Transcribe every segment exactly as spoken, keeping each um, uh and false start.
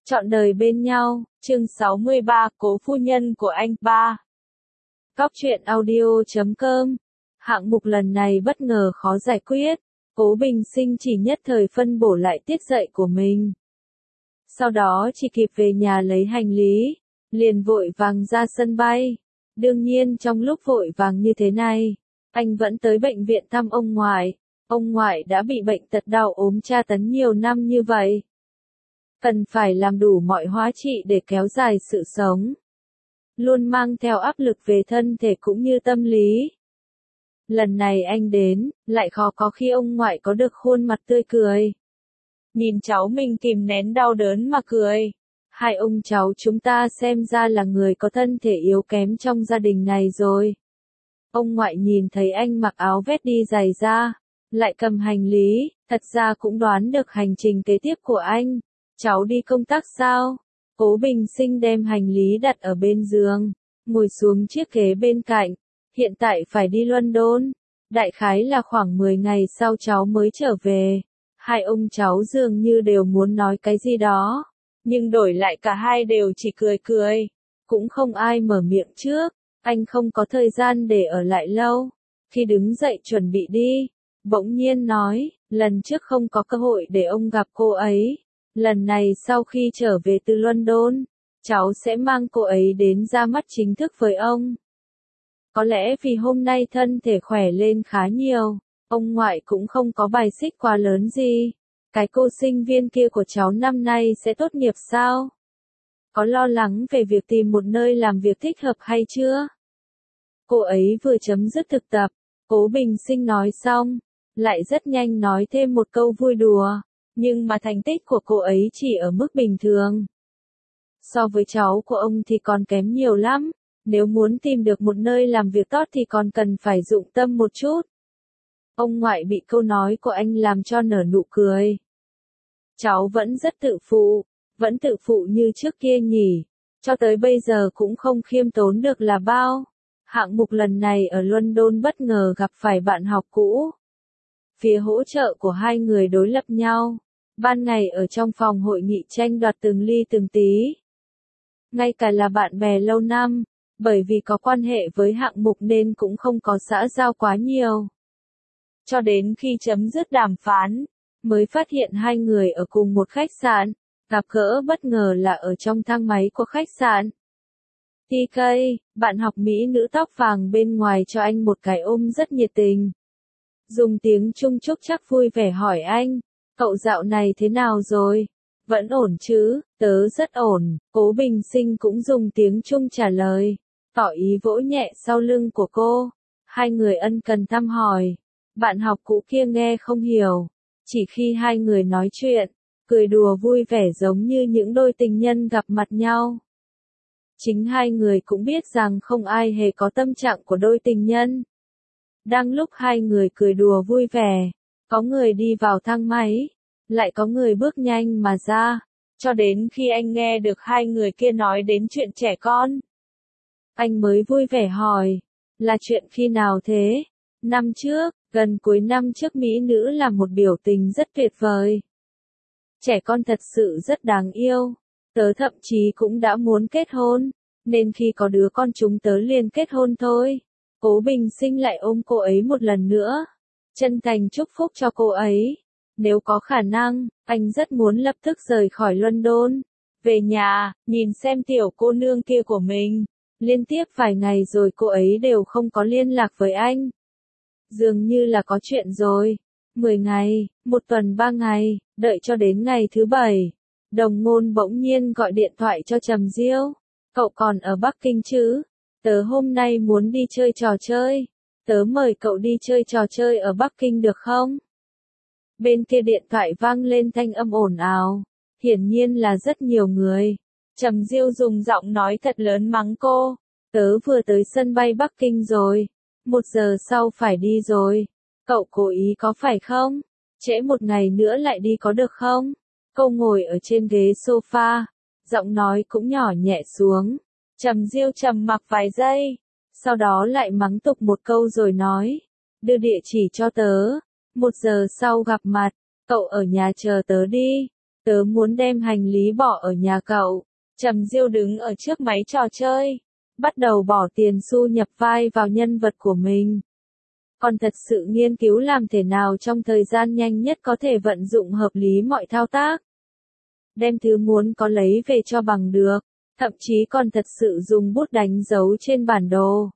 Trọn đời bên nhau, chương sáu mươi ba, Cố phu nhân của anh ba. Góc truyện audio chấm com. Hạng mục lần này bất ngờ khó giải quyết, Cố Bình Sinh chỉ nhất thời phân bổ lại tiết dạy của mình. Sau đó chỉ kịp về nhà lấy hành lý, liền vội vàng ra sân bay. Đương nhiên trong lúc vội vàng như thế này, anh vẫn tới bệnh viện thăm ông ngoại. Ông ngoại đã bị bệnh tật đau ốm tra tấn nhiều năm như vậy. Cần phải làm đủ mọi hóa trị để kéo dài sự sống. Luôn mang theo áp lực về thân thể cũng như tâm lý. Lần này anh đến, lại khó có khi ông ngoại có được khuôn mặt tươi cười. Nhìn cháu mình kìm nén đau đớn mà cười. Hai ông cháu chúng ta xem ra là người có thân thể yếu kém trong gia đình này rồi. Ông ngoại nhìn thấy anh mặc áo vest đi giày ra, lại cầm hành lý, thật ra cũng đoán được hành trình kế tiếp của anh. Cháu đi công tác sao? Cố Bình Sinh đem hành lý đặt ở bên giường, ngồi xuống chiếc ghế bên cạnh. Hiện tại phải đi London, đại khái là khoảng mười ngày sau cháu mới trở về. Hai ông cháu dường như đều muốn nói cái gì đó, nhưng đổi lại cả hai đều chỉ cười cười. Cũng không ai mở miệng trước, anh không có thời gian để ở lại lâu. Khi đứng dậy chuẩn bị đi, bỗng nhiên nói, lần trước không có cơ hội để ông gặp cô ấy. Lần này sau khi trở về từ London, cháu sẽ mang cô ấy đến ra mắt chính thức với ông. Có lẽ vì hôm nay thân thể khỏe lên khá nhiều, ông ngoại cũng không có bài xích quá lớn gì. Cái cô sinh viên kia của cháu năm nay sẽ tốt nghiệp sao? Có lo lắng về việc tìm một nơi làm việc thích hợp hay chưa? Cô ấy vừa chấm dứt thực tập, Cố Bình Sinh nói xong, lại rất nhanh nói thêm một câu vui đùa. Nhưng mà thành tích của cô ấy chỉ ở mức bình thường. So với cháu của ông thì còn kém nhiều lắm. Nếu muốn tìm được một nơi làm việc tốt thì còn cần phải dụng tâm một chút. Ông ngoại bị câu nói của anh làm cho nở nụ cười. Cháu vẫn rất tự phụ, vẫn tự phụ như trước kia nhỉ. Cho tới bây giờ cũng không khiêm tốn được là bao. Hạng mục lần này ở London bất ngờ gặp phải bạn học cũ. Phía hỗ trợ của hai người đối lập nhau. Ban ngày ở trong phòng hội nghị tranh đoạt từng ly từng tí. Ngay cả là bạn bè lâu năm, bởi vì có quan hệ với hạng mục nên cũng không có xã giao quá nhiều. Cho đến khi chấm dứt đàm phán, mới phát hiện hai người ở cùng một khách sạn, gặp gỡ bất ngờ là ở trong thang máy của khách sạn. tê ca, bạn học Mỹ nữ tóc vàng bên ngoài cho anh một cái ôm rất nhiệt tình. Dùng tiếng Trung chúc chắc vui vẻ hỏi anh. Cậu dạo này thế nào rồi? Vẫn ổn chứ? Tớ rất ổn. Cố Bình Sinh cũng dùng tiếng Trung trả lời, tỏ ý vỗ nhẹ sau lưng của cô. Hai người ân cần thăm hỏi. Bạn học cũ kia nghe không hiểu. Chỉ khi hai người nói chuyện, cười đùa vui vẻ giống như những đôi tình nhân gặp mặt nhau. Chính hai người cũng biết rằng không ai hề có tâm trạng của đôi tình nhân. Đang lúc hai người cười đùa vui vẻ, có người đi vào thang máy, lại có người bước nhanh mà ra, cho đến khi anh nghe được hai người kia nói đến chuyện trẻ con. Anh mới vui vẻ hỏi, là chuyện khi nào thế? Năm trước, gần cuối năm trước mỹ nữ là một biểu tình rất tuyệt vời. Trẻ con thật sự rất đáng yêu, tớ thậm chí cũng đã muốn kết hôn, nên khi có đứa con chúng tớ liền kết hôn thôi. Cố Bình Sinh lại ôm cô ấy một lần nữa, chân thành chúc phúc cho cô ấy. Nếu có khả năng, anh rất muốn lập tức rời khỏi London, về nhà, nhìn xem tiểu cô nương kia của mình. Liên tiếp vài ngày rồi cô ấy đều không có liên lạc với anh. Dường như là có chuyện rồi. Mười ngày, một tuần ba ngày, đợi cho đến ngày thứ bảy. Đồng Ngôn bỗng nhiên gọi điện thoại cho Trầm Diêu. Cậu còn ở Bắc Kinh chứ? Tớ hôm nay muốn đi chơi trò chơi. Tớ mời cậu đi chơi trò chơi ở Bắc Kinh được không? Bên kia điện thoại vang lên thanh âm ồn ào. Hiển nhiên là rất nhiều người. Trầm Diêu dùng giọng nói thật lớn mắng cô. Tớ vừa tới sân bay Bắc Kinh rồi. Một giờ sau phải đi rồi. Cậu cố ý có phải không? Trễ một ngày nữa lại đi có được không? Cô ngồi ở trên ghế sofa. Giọng nói cũng nhỏ nhẹ xuống. Trầm Diêu trầm mặc vài giây, sau đó lại mắng tục một câu rồi nói, đưa địa chỉ cho tớ, một giờ sau gặp mặt, cậu ở nhà chờ tớ đi, Tớ muốn đem hành lý bỏ ở nhà cậu. Trầm Diêu đứng ở trước máy trò chơi, bắt đầu bỏ tiền xu nhập vai vào nhân vật của mình. Còn thật sự nghiên cứu làm thế nào trong thời gian nhanh nhất có thể vận dụng hợp lý mọi thao tác. Đem thứ muốn có lấy về cho bằng được, thậm chí còn thật sự dùng bút đánh dấu trên bản đồ.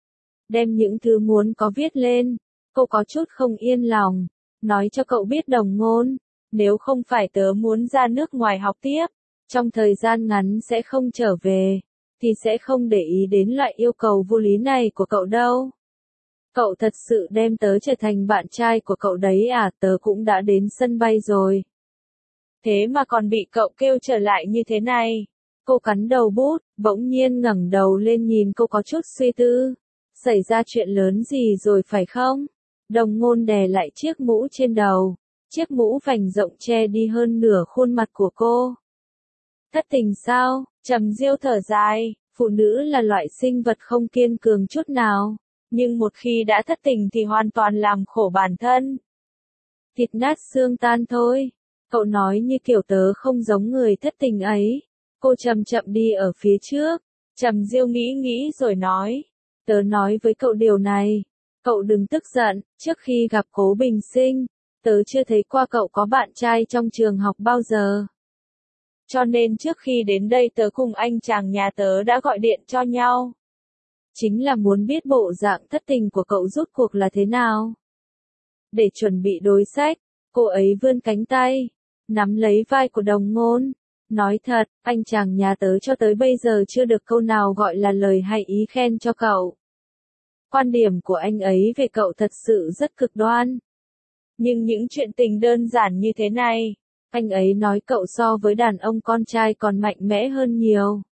Đem những thứ muốn có viết lên, cô có chút không yên lòng, nói cho cậu biết Đồng Ngôn, nếu không phải tớ muốn ra nước ngoài học tiếp, trong thời gian ngắn sẽ không trở về, thì sẽ không để ý đến loại yêu cầu vô lý này của cậu đâu. Cậu thật sự đem tớ trở thành bạn trai của cậu đấy à, tớ cũng đã đến sân bay rồi. Thế mà còn bị cậu kêu trở lại như thế này. Cô cắn đầu bút, bỗng nhiên ngẩng đầu lên nhìn cô có chút suy tư. Xảy ra chuyện lớn gì rồi phải không? Đồng Ngôn đè lại chiếc mũ trên đầu. Chiếc mũ vành rộng che đi hơn nửa khuôn mặt của cô. Thất tình sao? Trầm Diêu thở dài, phụ nữ là loại sinh vật không kiên cường chút nào. Nhưng một khi đã thất tình thì hoàn toàn làm khổ bản thân. Thịt nát xương tan thôi. Cậu nói như kiểu tớ không giống người thất tình ấy. Cô chậm chậm đi ở phía trước. Trầm Diêu nghĩ nghĩ rồi nói. Tớ nói với cậu điều này. Cậu đừng tức giận, trước khi gặp Cố Bình Sinh, tớ chưa thấy qua cậu có bạn trai trong trường học bao giờ. Cho nên trước khi đến đây tớ cùng anh chàng nhà tớ đã gọi điện cho nhau. Chính là muốn biết bộ dạng thất tình của cậu rốt cuộc là thế nào. Để chuẩn bị đối sách, cô ấy vươn cánh tay, nắm lấy vai của Đồng Ngôn. Nói thật, anh chàng nhà tớ cho tới bây giờ chưa được câu nào gọi là lời hay ý khen cho cậu. Quan điểm của anh ấy về cậu thật sự rất cực đoan. Nhưng những chuyện tình đơn giản như thế này, anh ấy nói cậu so với đàn ông con trai còn mạnh mẽ hơn nhiều.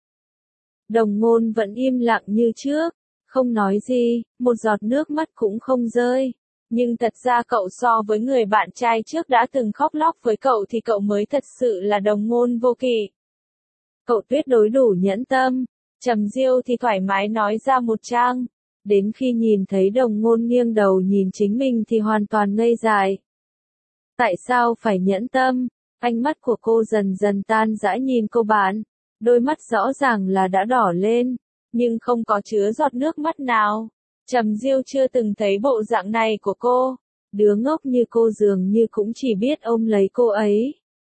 Đồng Ngôn vẫn im lặng như trước, không nói gì, một giọt nước mắt cũng không rơi. Nhưng thật ra cậu so với người bạn trai trước đã từng khóc lóc với cậu thì cậu mới thật sự là Đồng Ngôn vô kỵ. Cậu tuyệt đối đủ nhẫn tâm. Trầm Diêu thì thoải mái nói ra một trang. Đến khi nhìn thấy Đồng Ngôn nghiêng đầu nhìn chính mình thì hoàn toàn ngây dại. Tại sao phải nhẫn tâm? Ánh mắt của cô dần dần tan rã nhìn cô bạn. Đôi mắt rõ ràng là đã đỏ lên, nhưng không có chứa giọt nước mắt nào. Trầm Diêu chưa từng thấy bộ dạng này của cô. Đứa ngốc như cô dường như cũng chỉ biết ôm lấy cô ấy.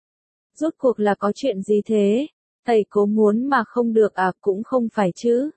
Rốt cuộc là có chuyện gì thế? Thầy Cố muốn mà không được à, cũng không phải chứ.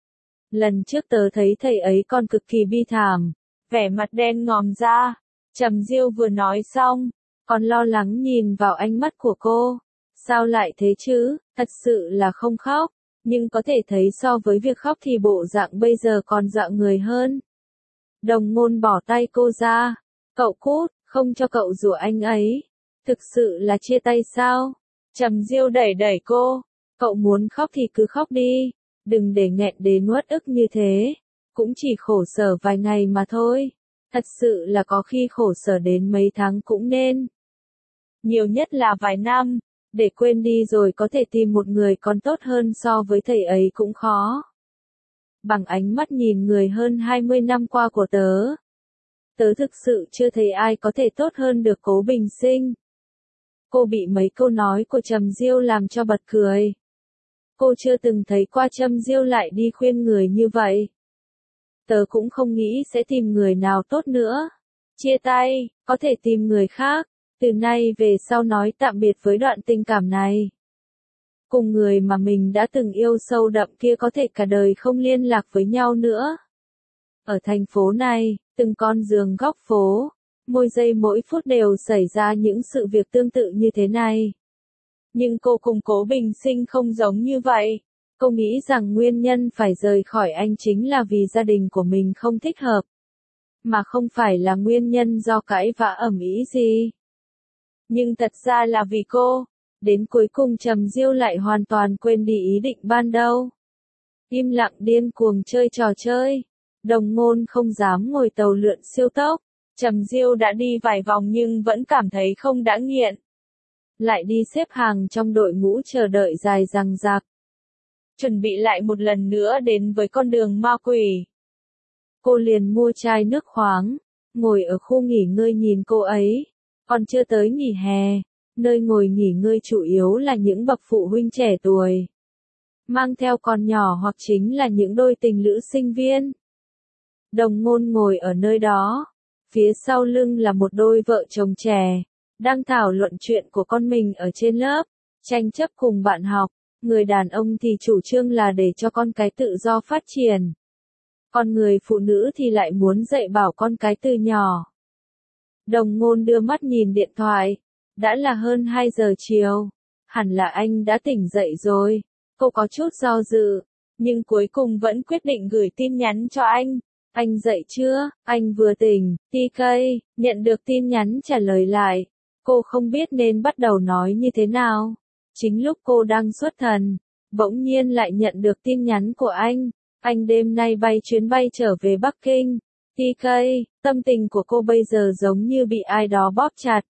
Lần trước tớ thấy thầy ấy còn cực kỳ bi thảm, vẻ mặt đen ngòm ra. Trầm Diêu vừa nói xong, còn lo lắng nhìn vào ánh mắt của cô. Sao lại thế chứ, thật sự là không khóc, nhưng có thể thấy so với việc khóc thì bộ dạng bây giờ còn dọa người hơn. Đồng Ngôn bỏ tay cô ra. Cậu cút, không cho cậu rủa anh ấy. Thực sự là chia tay sao? Trầm Diêu đẩy đẩy cô. Cậu muốn khóc thì cứ khóc đi. Đừng để nghẹn đến uất ức như thế. Cũng chỉ khổ sở vài ngày mà thôi. Thật sự là có khi khổ sở đến mấy tháng cũng nên. Nhiều nhất là vài năm. Để quên đi rồi có thể tìm một người còn tốt hơn so với thầy ấy cũng khó. Bằng ánh mắt nhìn người hơn hai mươi năm qua của tớ. Tớ thực sự chưa thấy ai có thể tốt hơn được Cố Bình Sinh. Cô bị mấy câu nói của Trầm Diêu làm cho bật cười. Cô chưa từng thấy qua Trầm Diêu lại đi khuyên người như vậy. Tớ cũng không nghĩ sẽ tìm người nào tốt nữa. Chia tay, có thể tìm người khác. Từ nay về sau nói tạm biệt với đoạn tình cảm này. Cùng người mà mình đã từng yêu sâu đậm kia có thể cả đời không liên lạc với nhau nữa. Ở thành phố này, từng con giường góc phố, mỗi giây mỗi phút đều xảy ra những sự việc tương tự như thế này. Nhưng cô cùng Cố Bình Sinh không giống như vậy. Cô nghĩ rằng nguyên nhân phải rời khỏi anh chính là vì gia đình của mình không thích hợp. Mà không phải là nguyên nhân do cãi vã ầm ĩ gì. Nhưng thật ra là vì cô. Đến cuối cùng Trầm Diêu lại hoàn toàn quên đi ý định ban đầu. Im lặng điên cuồng chơi trò chơi. Đồng Ngôn không dám ngồi tàu lượn siêu tốc. Trầm Diêu đã đi vài vòng nhưng vẫn cảm thấy không đã nghiện. Lại đi xếp hàng trong đội ngũ chờ đợi dài dằng dặc. Chuẩn bị lại một lần nữa đến với con đường ma quỷ. Cô liền mua chai nước khoáng, ngồi ở khu nghỉ ngơi nhìn cô ấy. Còn chưa tới nghỉ hè, nơi ngồi nghỉ ngơi chủ yếu là những bậc phụ huynh trẻ tuổi, mang theo con nhỏ hoặc chính là những đôi tình lữ sinh viên. Đồng Ngôn ngồi ở nơi đó, phía sau lưng là một đôi vợ chồng trẻ, đang thảo luận chuyện của con mình ở trên lớp, tranh chấp cùng bạn học. Người đàn ông thì chủ trương là để cho con cái tự do phát triển. Còn người phụ nữ thì lại muốn dạy bảo con cái từ nhỏ. Đồng Ngôn đưa mắt nhìn điện thoại. Đã là hơn hai giờ chiều. Hẳn là anh đã tỉnh dậy rồi. Cô có chút do dự, nhưng cuối cùng vẫn quyết định gửi tin nhắn cho anh. Anh dậy chưa? Anh vừa tỉnh. tê ca, nhận được tin nhắn trả lời lại. Cô không biết nên bắt đầu nói như thế nào. Chính lúc cô đang xuất thần, bỗng nhiên lại nhận được tin nhắn của anh. Anh đêm nay bay chuyến bay trở về Bắc Kinh. tê ca, tâm tình của cô bây giờ giống như bị ai đó bóp chặt.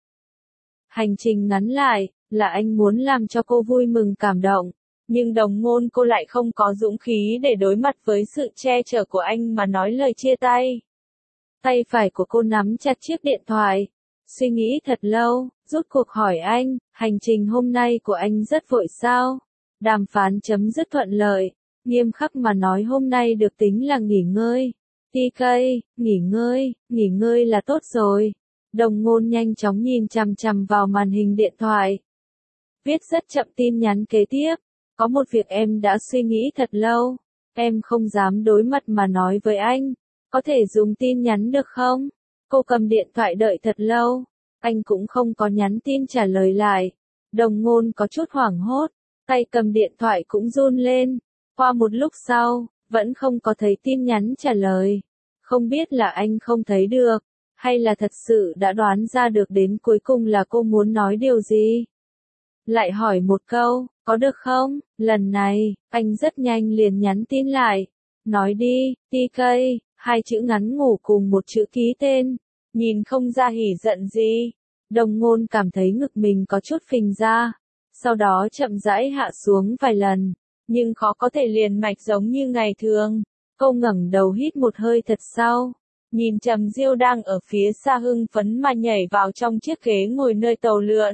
Hành trình ngắn lại, là anh muốn làm cho cô vui mừng cảm động. Nhưng Đồng Ngôn cô lại không có dũng khí để đối mặt với sự che chở của anh mà nói lời chia tay. Tay phải của cô nắm chặt chiếc điện thoại. Suy nghĩ thật lâu, rút cuộc hỏi anh, hành trình hôm nay của anh rất vội sao? Đàm phán chấm dứt thuận lợi, nghiêm khắc mà nói hôm nay được tính là nghỉ ngơi. tê ca, nghỉ ngơi, nghỉ ngơi là tốt rồi. Đồng Ngôn nhanh chóng nhìn chằm chằm vào màn hình điện thoại. Viết rất chậm tin nhắn kế tiếp. Có một việc em đã suy nghĩ thật lâu. Em không dám đối mặt mà nói với anh. Có thể dùng tin nhắn được không? Cô cầm điện thoại đợi thật lâu. Anh cũng không có nhắn tin trả lời lại. Đồng Ngôn có chút hoảng hốt. Tay cầm điện thoại cũng run lên. Qua một lúc sau, vẫn không có thấy tin nhắn trả lời. Không biết là anh không thấy được, hay là thật sự đã đoán ra được đến cuối cùng là cô muốn nói điều gì. Lại hỏi một câu, có được không? Lần này, anh rất nhanh liền nhắn tin lại. Nói đi, tê ca, hai chữ ngắn ngủ cùng một chữ ký tên. Nhìn không ra hỉ giận gì. Đồng Ngôn cảm thấy ngực mình có chút phình ra. Sau đó chậm rãi hạ xuống vài lần. Nhưng khó có thể liền mạch giống như ngày thường. Cô ngẩng đầu hít một hơi thật sâu. Nhìn Trầm Diêu đang ở phía xa hưng phấn mà nhảy vào trong chiếc ghế ngồi nơi tàu lượn.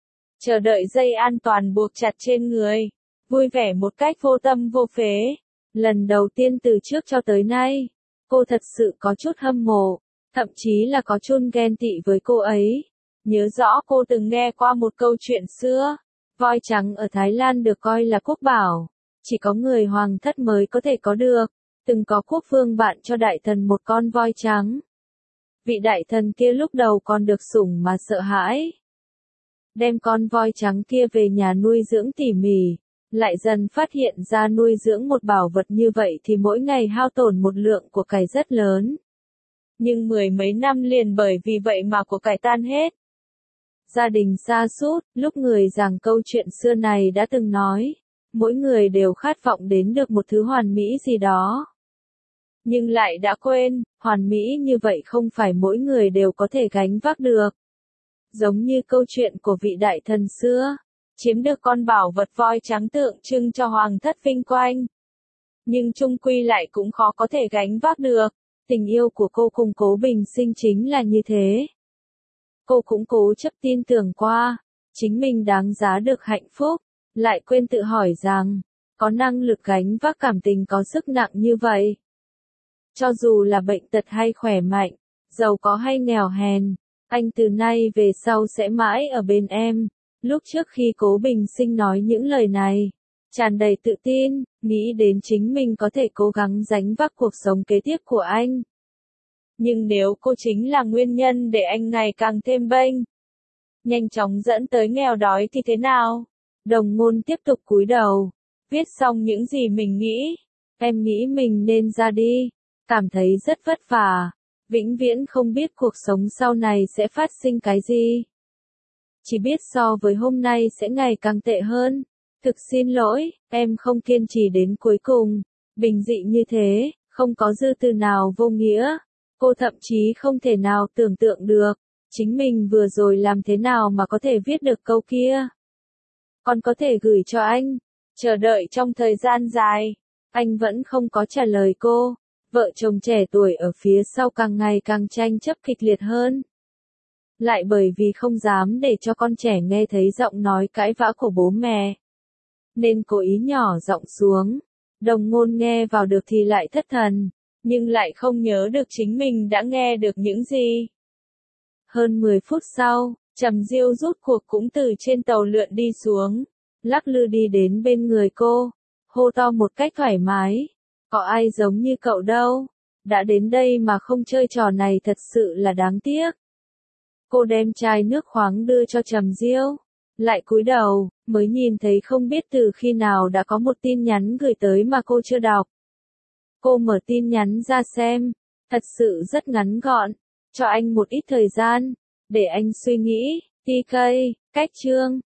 Chờ đợi dây an toàn buộc chặt trên người. Vui vẻ một cách vô tâm vô phế. Lần đầu tiên từ trước cho tới nay. Cô thật sự có chút hâm mộ. Thậm chí là có chun ghen tị với cô ấy. Nhớ rõ cô từng nghe qua một câu chuyện xưa. Voi trắng ở Thái Lan được coi là quốc bảo. Chỉ có người hoàng thất mới có thể có được. Từng có quốc vương bạn cho đại thần một con voi trắng. Vị đại thần kia lúc đầu còn được sủng mà sợ hãi. Đem con voi trắng kia về nhà nuôi dưỡng tỉ mỉ. Lại dần phát hiện ra nuôi dưỡng một bảo vật như vậy thì mỗi ngày hao tổn một lượng của cải rất lớn. Nhưng mười mấy năm liền bởi vì vậy mà của cải tan hết. Gia đình sa sút, lúc người giảng câu chuyện xưa này đã từng nói, mỗi người đều khát vọng đến được một thứ hoàn mỹ gì đó. Nhưng lại đã quên, hoàn mỹ như vậy không phải mỗi người đều có thể gánh vác được. Giống như câu chuyện của vị đại thần xưa, chiếm được con bảo vật voi trắng tượng trưng cho hoàng thất vinh quang. Nhưng chung quy lại cũng khó có thể gánh vác được. Tình yêu của cô cùng Cố Bình Sinh chính là như thế. Cô cũng cố chấp tin tưởng qua, chính mình đáng giá được hạnh phúc, lại quên tự hỏi rằng, có năng lực gánh vác cảm tình có sức nặng như vậy. Cho dù là bệnh tật hay khỏe mạnh, giàu có hay nghèo hèn, anh từ nay về sau sẽ mãi ở bên em. Lúc trước khi Cố Bình Sinh nói những lời này, tràn đầy tự tin, nghĩ đến chính mình có thể cố gắng gánh vác cuộc sống kế tiếp của anh. Nhưng nếu cô chính là nguyên nhân để anh ngày càng thêm bênh, nhanh chóng dẫn tới nghèo đói thì thế nào? Đồng Ngôn tiếp tục cúi đầu, viết xong những gì mình nghĩ. Em nghĩ mình nên ra đi, cảm thấy rất vất vả, vĩnh viễn không biết cuộc sống sau này sẽ phát sinh cái gì. Chỉ biết so với hôm nay sẽ ngày càng tệ hơn. Thực xin lỗi, em không kiên trì đến cuối cùng. Bình dị như thế, không có dư từ nào vô nghĩa. Cô thậm chí không thể nào tưởng tượng được, chính mình vừa rồi làm thế nào mà có thể viết được câu kia. Còn có thể gửi cho anh, chờ đợi trong thời gian dài, anh vẫn không có trả lời cô. Vợ chồng trẻ tuổi ở phía sau càng ngày càng tranh chấp kịch liệt hơn. lại bởi vì không dám để cho con trẻ nghe thấy giọng nói cãi vã của bố mẹ, nên cố ý nhỏ giọng xuống. Đồng Ngôn nghe vào được thì lại thất thần, nhưng lại không nhớ được chính mình đã nghe được những gì. Hơn mười phút sau, Trầm Diêu rút cuộc cũng từ trên tàu lượn đi xuống, lắc lư đi đến bên người cô, hô to một cách thoải mái, có ai giống như cậu đâu, đã đến đây mà không chơi trò này thật sự là đáng tiếc. Cô đem chai nước khoáng đưa cho Trầm Diêu, lại cúi đầu, mới nhìn thấy không biết từ khi nào đã có một tin nhắn gửi tới mà cô chưa đọc. Cô mở tin nhắn ra xem, thật sự rất ngắn gọn, cho anh một ít thời gian, để anh suy nghĩ, tê ca, cách chương.